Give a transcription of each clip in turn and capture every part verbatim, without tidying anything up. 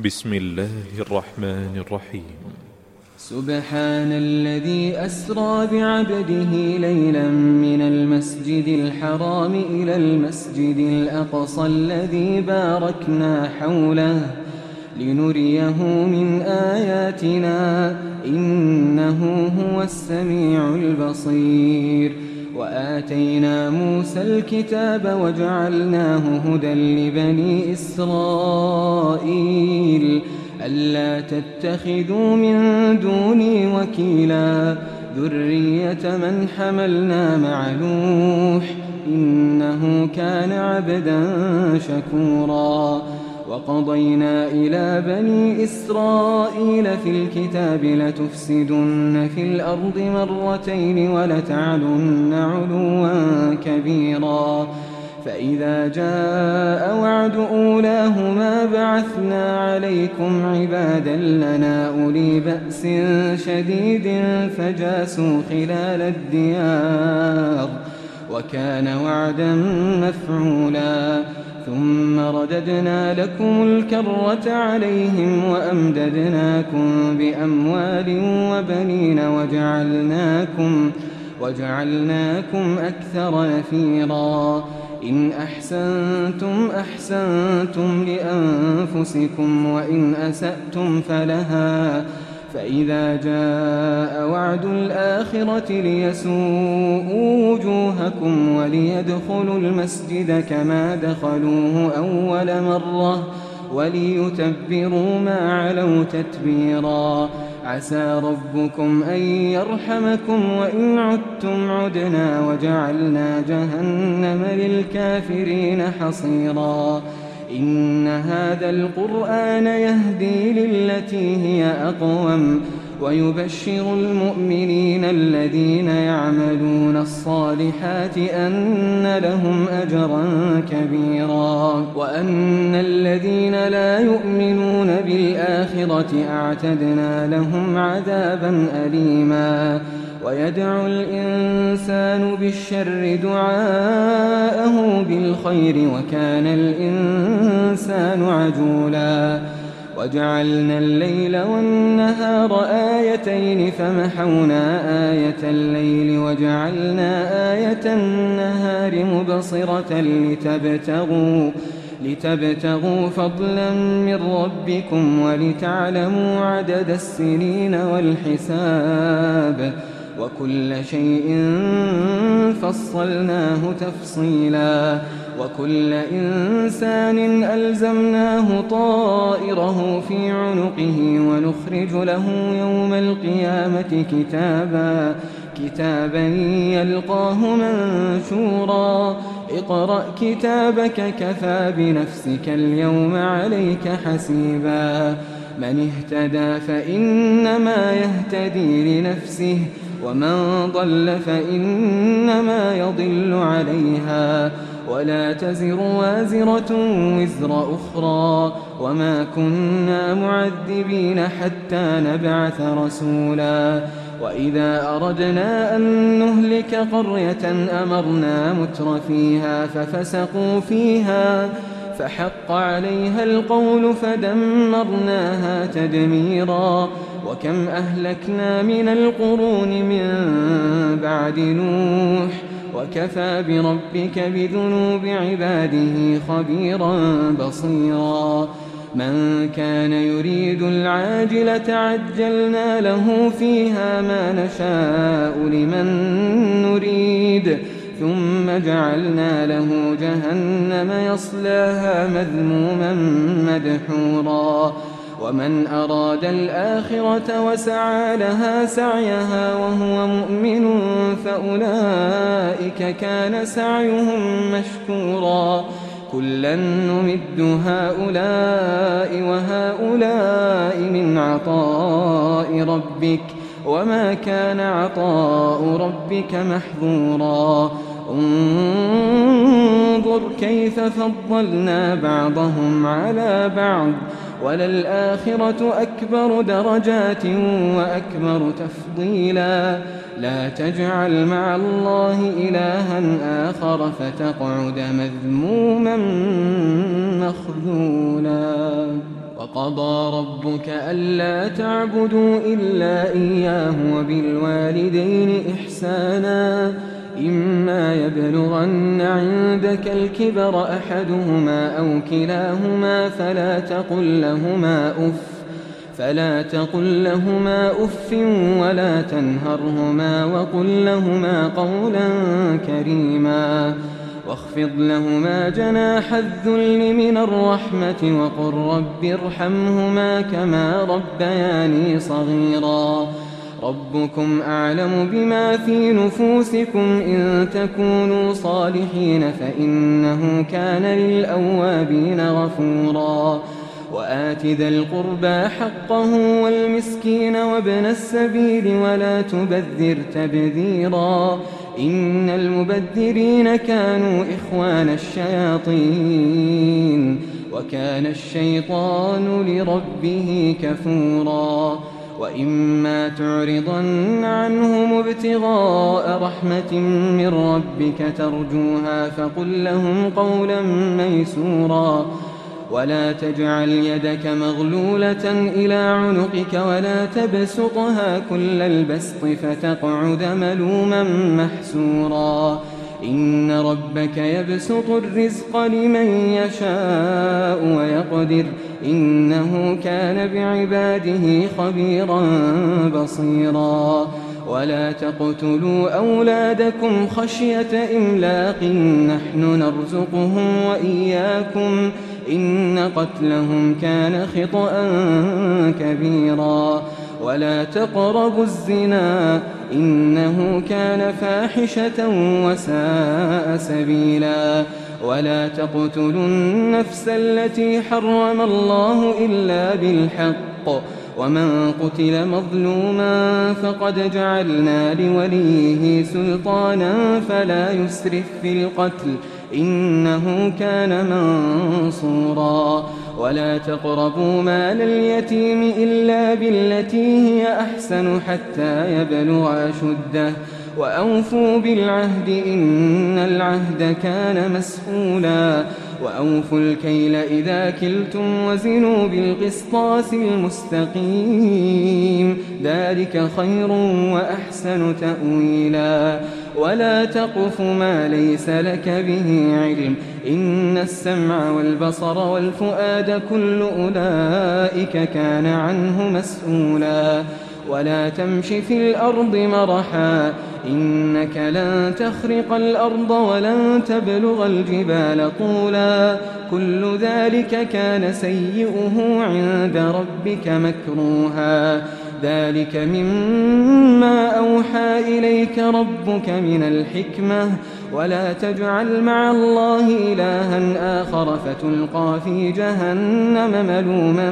بسم الله الرحمن الرحيم. سبحان الذي أسرى بعبده ليلا من المسجد الحرام إلى المسجد الأقصى الذي باركنا حوله لنريه من آياتنا إنه هو السميع البصير. وآتينا موسى الكتاب وجعلناه هدى لبني إسرائيل ألا تتخذوا من دوني وكيلا ذرية من حملنا مع نوح إنه كان عبدا شكورا. وقضينا إلى بني إسرائيل في الكتاب لتفسدن في الأرض مرتين ولتعلن علوا كبيرا. فإذا جاء وعد أولاهما بعثنا عليكم عبادا لنا أولي بأس شديد فجاسوا خلال الديار وكان وعدا مفعولا. ثم رددنا لكم الكرة عليهم وأمددناكم بأموال وبنين وجعلناكم, وجعلناكم أكثر نفيرا. إن أحسنتم أحسنتم لأنفسكم وإن أسأتم فلها. فإذا جاء وعد الآخرة ليسوءوا وجوهكم وليدخلوا المسجد كما دخلوه أول مرة وليتبروا ما علوا تتبيرا. عسى ربكم أن يرحمكم وإن عدتم عدنا وجعلنا جهنم للكافرين حصيرا. إن هذا القرآن يهدي للتي هي أقوم ويبشر المؤمنين الذين يعملون الصالحات أن لهم أجرا كبيرا وأن الذين لا يؤمنون بالآخرة أعتدنا لهم عذابا أليما. ويدعو الإنسان بالشر دعاءه بالخير وكان الإنسان عجولا. وجعلنا الليل والنهار آيتين فمحونا آية الليل وجعلنا آية النهار مبصرة لتبتغوا, لتبتغوا فضلا من ربكم ولتعلموا عدد السنين والحساب وكل شيء فصلناه تفصيلا. وكل إنسان ألزمناه طائره في عنقه ونخرج له يوم القيامة كتابا, كتابا يلقاه منشورا. اقرأ كتابك كفى بنفسك اليوم عليك حسيبا. من اهتدى فإنما يهتدي لنفسه ومن ضل فإنما يضل عليها ولا تزر وازرة وزر أخرى وما كنا معذبين حتى نبعث رسولا. وإذا أردنا أن نهلك قرية أمرنا متر فيها ففسقوا فيها فحق عليها القول فدمرناها تدميرا. وكم أهلكنا من القرون من بعد نوح وكفى بربك بذنوب عباده خبيرا بصيرا. من كان يريد العاجلة عجلنا له فيها ما نشاء لمن نريد ثم جعلنا له جهنم يصلاها مذموما مدحورا. ومن أراد الآخرة وسعى لها سعيها وهو مؤمن فأولئك كان سعيهم مشكورا. كلا نمد هؤلاء وهؤلاء من عطاء ربك وما كان عطاء ربك محظورا. انظر كيف فضلنا بعضهم على بعض وللآخرة أكبر درجات وأكبر تفضيلا لا تجعل مع الله إلها آخر فتقعد مذموما مخذولا وقضى ربك ألا تعبدوا إلا إياه وبالوالدين إحسانا إما يبلغن عندك الكبر أحدهما أو كلاهما فلا تقل لهما أف فلا تقل لهما أف ولا تنهرهما وقل لهما قولا كريما واخفض لهما جناح الذل من الرحمة وقل رب ارحمهما كما ربياني صغيرا ربكم أعلم بما في نفوسكم إن تكونوا صالحين فإنه كان للأوابين غفورا وآت ذا القربى حقه والمسكين وابن السبيل ولا تبذر تبذيرا إن المبذرين كانوا إخوان الشياطين وكان الشيطان لربه كفورا وإما تعرضن عنهم ابتغاء رحمة من ربك ترجوها فقل لهم قولا ميسورا ولا تجعل يدك مغلولة إلى عنقك ولا تبسطها كل البسط فتقعد ملوما محسورا إن ربك يبسط الرزق لمن يشاء ويقدر إنه كان بعباده خبيرا بصيرا ولا تقتلوا أولادكم خشية إملاق نحن نرزقهم وإياكم إن قتلهم كان خطأ كبيرا ولا تقربوا الزنا إنه كان فاحشة وساء سبيلا ولا تقتلوا النفس التي حرم الله إلا بالحق ومن قتل مظلوما فقد جعلنا لوليه سلطانا فلا يسرف في القتل إنه كان منصورا ولا تقربوا مال اليتيم إلا بالتي هي أحسن حتى يبلغ أشده وأوفوا بالعهد إن العهد كان مسؤولا وأوفوا الكيل إذا كلتم وزنوا بالقسطاس المستقيم ذلك خير وأحسن تأويلا ولا تقف ما ليس لك به علم إن السمع والبصر والفؤاد كل أولئك كان عنه مسؤولا ولا تمش في الأرض مرحا إنك لن تخرق الأرض ولن تبلغ الجبال طولا كل ذلك كان سيئه عند ربك مكروها ذلك مما أوحى إليك ربك من الحكمة ولا تجعل مع الله إلها آخر فتلقى في جهنم ملوما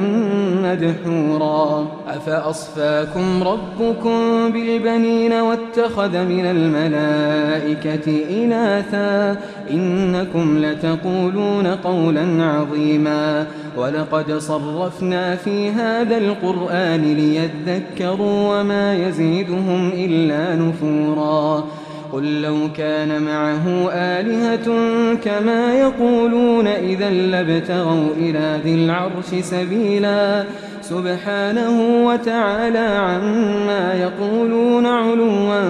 مدحورا أفأصفاكم ربكم بالبنين واتخذ من الملائكة إناثا إنكم لتقولون قولا عظيما ولقد صرفنا في هذا القرآن ليذكروا وما يزيدهم إلا نفورا قل لو كان معه آلهة كما يقولون إذا لابتغوا إلى ذي العرش سبيلا سبحانه وتعالى عما يقولون علوا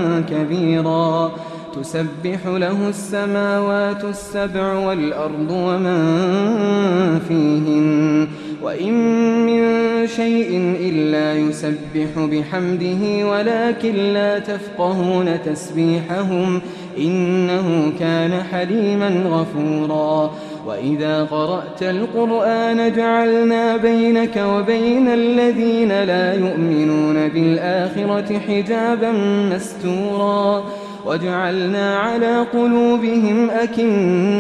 كبيرا تسبح له السماوات السبع والأرض ومن فيهن وإن من شيء إلا يسبح بحمده ولكن لا تفقهون تسبيحهم إنه كان حليما غفورا وإذا قرأت القرآن جعلنا بينك وبين الذين لا يؤمنون بالآخرة حجابا مستورا وجعلنا على قلوبهم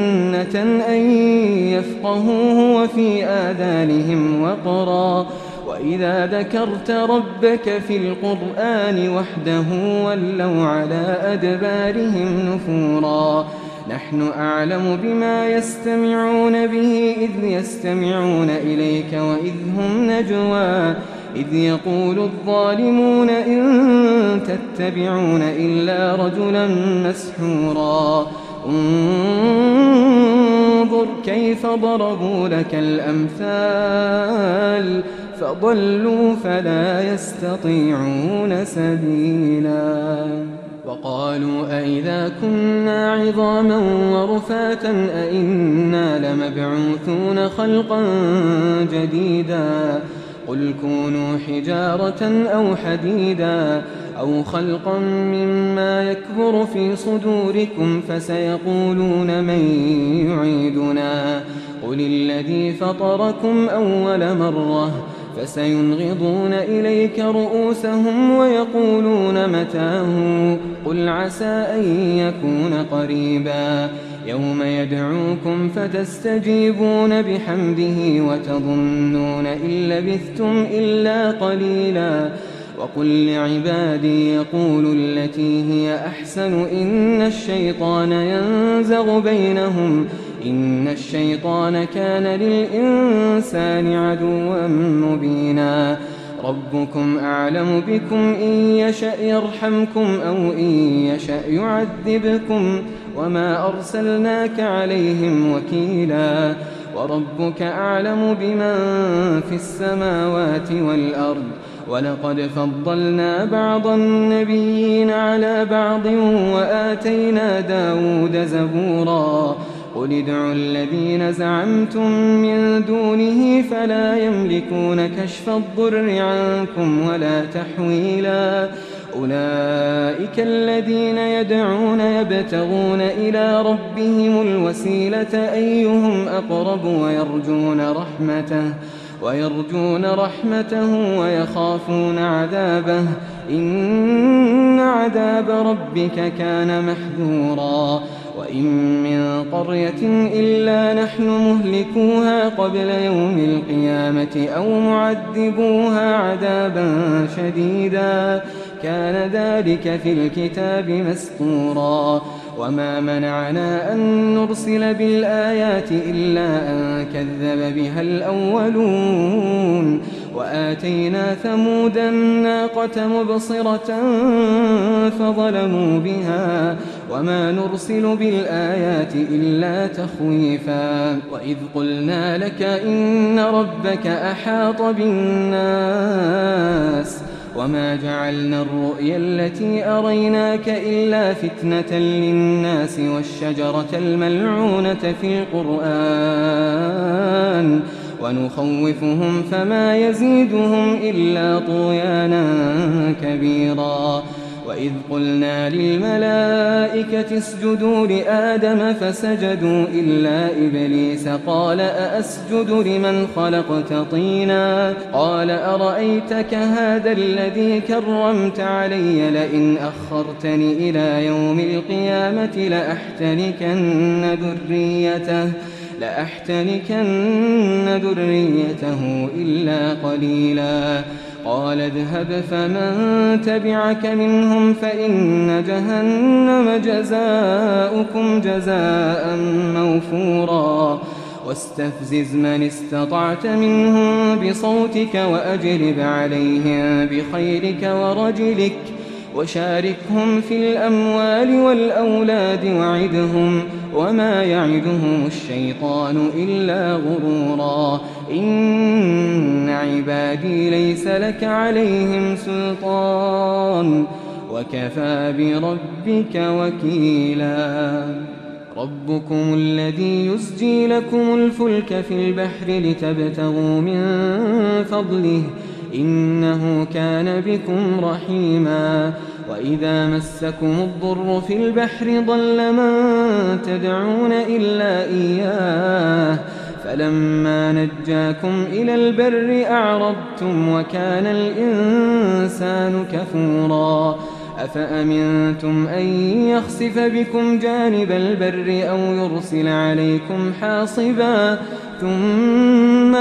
أكنة أن يفقهوه وفي آذانهم وقرا وإذا ذكرت ربك في القرآن وحده ولوا على أدبارهم نفورا نحن أعلم بما يستمعون به إذ يستمعون إليك وإذ هم نجوى إذ يقول الظالمون إن تتبعون إلا رجلا مسحورا انظر كيف ضربوا لك الأمثال فضلوا فلا يستطيعون سبيلا وقالوا أئذا كنا عظاما ورفاتا أئنا لمبعوثون خلقا جديدا قل كونوا حجارة أو حديدا أو خلقا مما يكبر في صدوركم فسيقولون من يعيدنا قل الذي فطركم أول مرة فسينغضون إليك رؤوسهم ويقولون متاه قل عسى أن يكون قريبا يوم يدعوكم فتستجيبون بحمده وتظنون إن لبثتم إلا قليلا وقل لعبادي يقولوا التي هي أحسن إن الشيطان ينزغ بينهم إن الشيطان كان للإنسان عدوا مبينا ربكم أعلم بكم إن يشأ يرحمكم أو إن يشأ يعذبكم وما أرسلناك عليهم وكيلا وربك أعلم بمن في السماوات والأرض ولقد فضلنا بعض النبيين على بعض وآتينا داود زبورا قل ادعوا الذين زعمتم من دونه فلا يملكون كشف الضر عنكم ولا تحويلا أولئك الذين يدعون يبتغون إلى ربهم الوسيلة أيهم أقرب ويرجون رحمته ويرجون رحمته ويخافون عذابه إن عذاب ربك كان محذورا وإن من قرية إلا نحن مهلكوها قبل يوم القيامة أو معذبوها عذابا شديدا كان ذلك في الكتاب مسطورا وما منعنا أن نرسل بالآيات إلا أن كذب بها الأولون وآتينا ثمود الناقة مبصرة فظلموا بها وما نرسل بالآيات إلا تخويفا وإذ قلنا لك إن ربك أحاط بالناس وما جعلنا الرؤيا التي أريناك إلا فتنة للناس والشجرة الملعونة في القرآن ونخوفهم فما يزيدهم إلا طغيانا كبيرا وإذ قلنا للملائكة اسجدوا لآدم فسجدوا إلا إبليس قال أأسجد لمن خلقت طينا قال أرأيتك هذا الذي كرمت علي لئن أخرتني إلى يوم القيامة لأحتنكن ذريته لأحتنكن ذريته إلا قليلا قال اذهب فمن تبعك منهم فإن جهنم جزاؤكم جزاء موفورا واستفزز من استطعت منهم بصوتك وأجلب عليهم بخيرك ورجلك وشاركهم في الأموال والأولاد وعدهم وما يعدهم الشيطان إلا غرورا إن عبادي ليس لك عليهم سلطان وكفى بربك وكيلا ربكم الذي يسجي لكم الفلك في البحر لتبتغوا من فضله إنه كان بكم رحيما وإذا مسكم الضر في البحر ضل من تدعون إلا إياه فلما نجاكم إلى البر أعرضتم وكان الإنسان كفورا أفأمنتم أن يخسف بكم جانب البر أو يرسل عليكم حاصبا ثم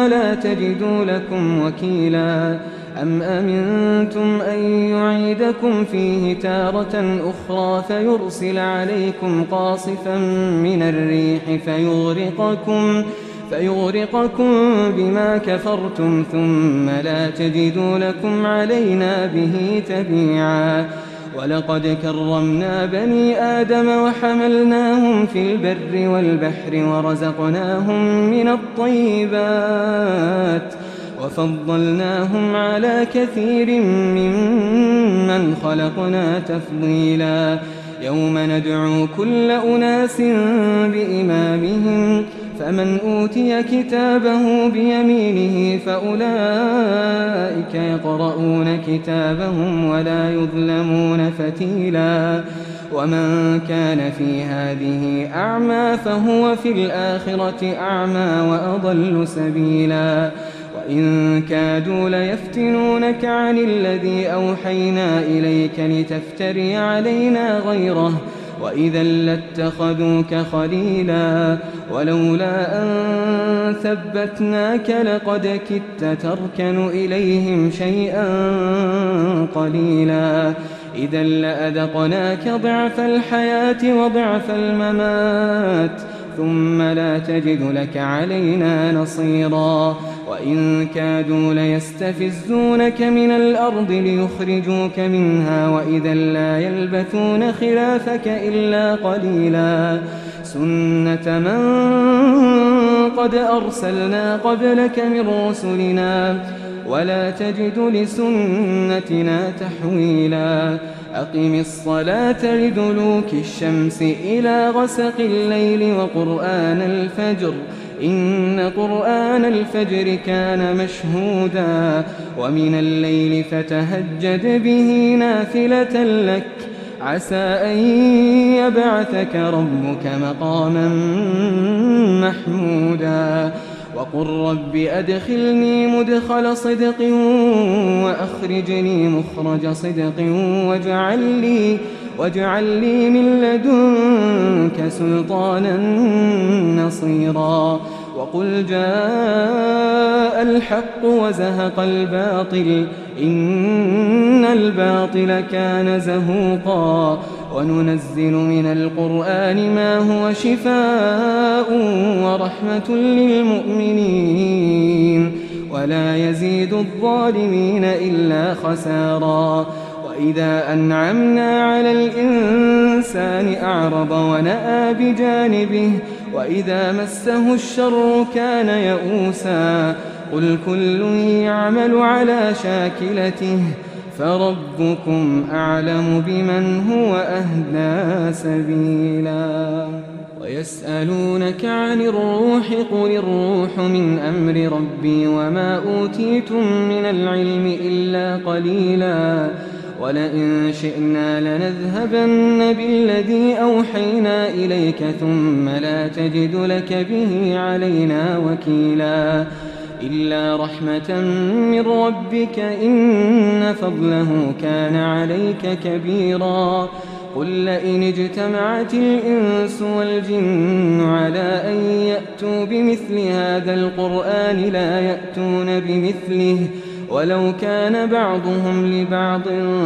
لا تجدوا لكم وكيلا أم أمنتم أن يعيدكم فيه تارة أخرى فيرسل عليكم قاصفا من الريح فيغرقكم فيغرقكم بما كفرتم ثم لا تجدوا لكم علينا به تبيعا ولقد كرمنا بني آدم وحملناهم في البر والبحر ورزقناهم من الطيبات وفضلناهم على كثير ممن خلقنا تفضيلا يوم ندعو كل أناس بإمامهم فمن أوتي كتابه بيمينه فأولئك يقرؤون كتابهم ولا يظلمون فتيلا ومن كان في هذه أعمى فهو في الآخرة أعمى وأضل سبيلا وإن كادوا ليفتنونك عن الذي أوحينا إليك لتفتري علينا غيره وإذا لاتخذوك خليلا ولولا أن ثبتناك لقد كدت تركن إليهم شيئا قليلا إذا لأذقناك ضعف الحياة وضعف الممات ثم لا تجد لك علينا نصيرا وإن كادوا ليستفزونك من الأرض ليخرجوك منها وإذا لا يلبثون خلافك إلا قليلا سنة من قد أرسلنا قبلك من رسلنا ولا تجد لسنتنا تحويلا أقم الصلاة لدلوك الشمس إلى غسق الليل وقرآن الفجر إن قرآن الفجر كان مشهودا ومن الليل فتهجد به نافلة لك عسى أن يبعثك ربك مقاما محمودا وقل رب أدخلني مدخل صدق وأخرجني مخرج صدق واجعل لي, واجعل لي من لدنك سلطانا نصيرا وقل جاء الحق وزهق الباطل إن الباطل كان زهوقا وننزل من القرآن ما هو شفاء ورحمة للمؤمنين ولا يزيد الظالمين إلا خسارا وإذا أنعمنا على الإنسان أعرض ونأى بجانبه وإذا مسه الشر كان يئوسا قل كل يعمل على شاكلته فربكم أعلم بمن هو أهدى سبيلا ويسألونك عن الروح قل الروح من أمر ربي وما أوتيتم من العلم إلا قليلا ولئن شئنا لنذهبن بالذي أوحينا إليك ثم لا تجد لك به علينا وكيلا إلا رحمة من ربك إن فضله كان عليك كبيرا قل لئن اجتمعت الإنس والجن على أن يأتوا بمثل هذا القرآن لا يأتون بمثله ولو كان بعضهم لبعض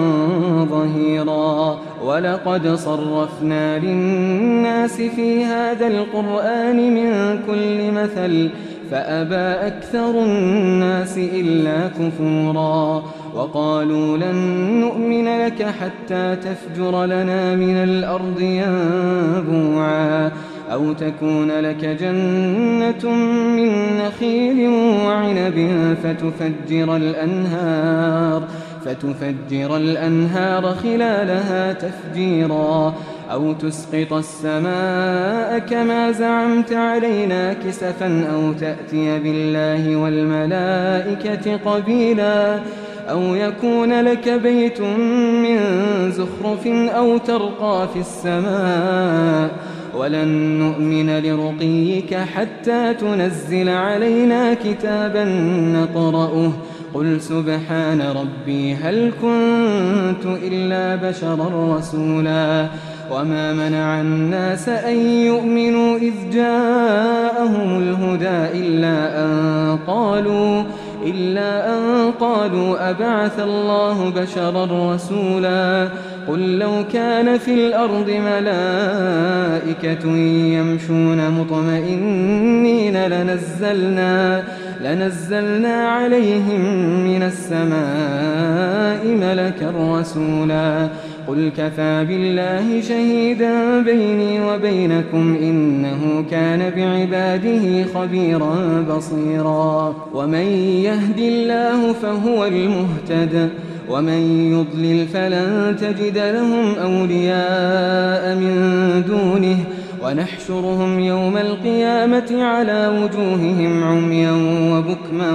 ظهيرا ولقد صرفنا للناس في هذا القرآن من كل مثل فأبى أكثر الناس إلا كفورا وقالوا لن نؤمن لك حتى تفجر لنا من الأرض ينبوعا أو تكون لك جنة من نخيل وعنب فتفجر الأنهار فتفجر الأنهار خلالها تفجيرا أو تسقط السماء كما زعمت علينا كسفا أو تأتي بالله والملائكة قبيلا أو يكون لك بيت من زخرف أو ترقى في السماء ولن نؤمن لرقيك حتى تنزل علينا كتابا نقرأه قل سبحان ربي هل كنت إلا بشرا رسولا وما منع الناس أن يؤمنوا إذ جاءهم الهدى إلا أن قالوا إلا أن قالوا أبعث الله بشرا رسولا قل لو كان في الأرض ملائكة يمشون مطمئنين لنزلنا لنزلنا عليهم من السماء ملكا رسولا قل كفى بالله شهيدا بيني وبينكم إنه كان بعباده خبيرا بصيرا ومن يهد الله فهو المهتد ومن يضلل فلن تجد لهم أولياء من دونه ونحشرهم يوم القيامة على وجوههم عميا وبكما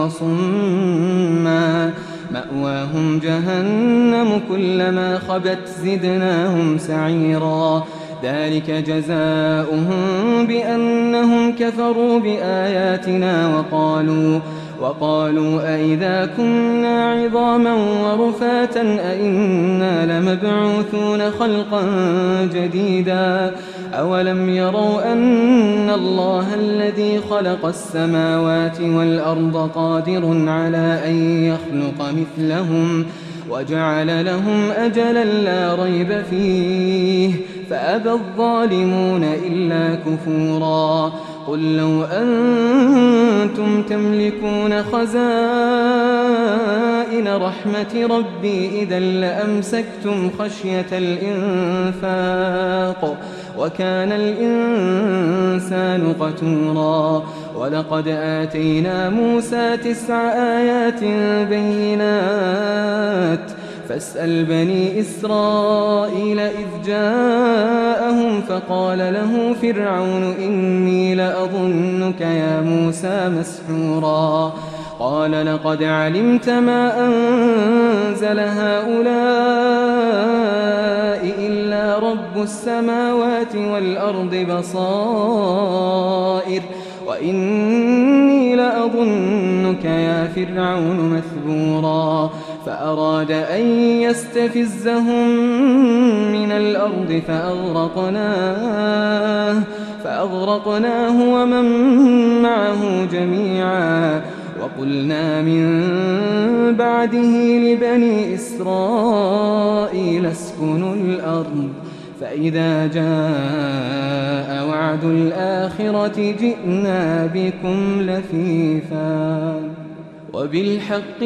وصما مأواهم جهنم كلما خبت زدناهم سعيرا ذلك جزاؤهم بأنهم كفروا بآياتنا وقالوا وقالوا أئذا كنا عظاما ورفاتا أئنا لمبعوثون خلقا جديدا أولم يروا أن الله الذي خلق السماوات والأرض قادر على أن يخلق مثلهم وجعل لهم أجلا لا ريب فيه فأبى الظالمون إلا كفورا قل لو أنتم تملكون خزائن رحمة ربي إذا لأمسكتم خشية الإنفاق وكان الإنسان قتورا ولقد آتينا موسى تسع آيات بينات فاسأل بني إسرائيل إذ جاءهم فقال له فرعون إني لأظنك يا موسى مسحورا قال لقد علمت ما أنزل هؤلاء إلا رب السماوات والأرض بصائر وإني لأظنك يا فرعون مثبورا فأراد أن يستفزهم من الأرض فأغرقناه, فأغرقناه ومن معه جميعا وقلنا من بعده لبني إسرائيل اسكنوا الأرض فإذا جاء وعد الآخرة جئنا بكم لفيفا وبالحق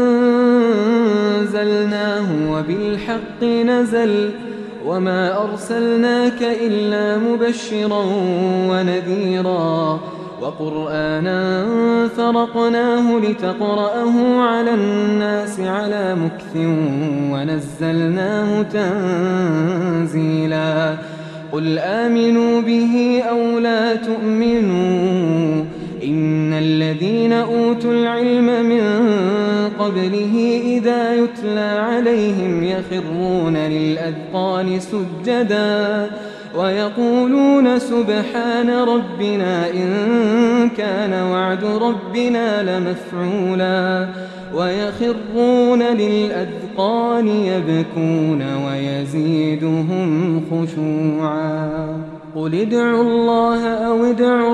أنزلناه وبالحق نزل وما أرسلناك إلا مبشرا ونذيرا وقرآنا فرقناه لتقرأه على الناس على مكث ونزلناه تنزيلا قل آمنوا به أو لا تؤمنوا إن الذين أوتوا العلم من قبله إذا يتلى عليهم يخرون للأذقان سجدا ويقولون سبحان ربنا إن كان وعد ربنا لمفعولا ويخرون للأذقان يبكون ويزيدهم خشوعا قل ادعوا الله أو ادعوا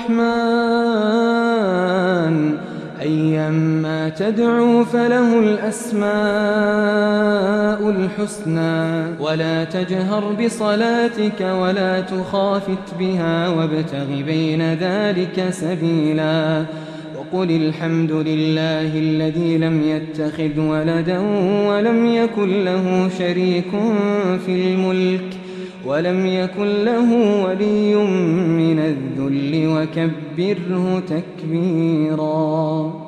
الرحمن أيما تدعوا فله الأسماء الحسنى ولا تجهر بصلاتك ولا تخافت بها وابتغ بين ذلك سبيلا وقل الحمد لله الذي لم يتخذ ولدا ولم يكن له شريك في الملك ولم يكن له ولي من الذل وكبره تكبيرا.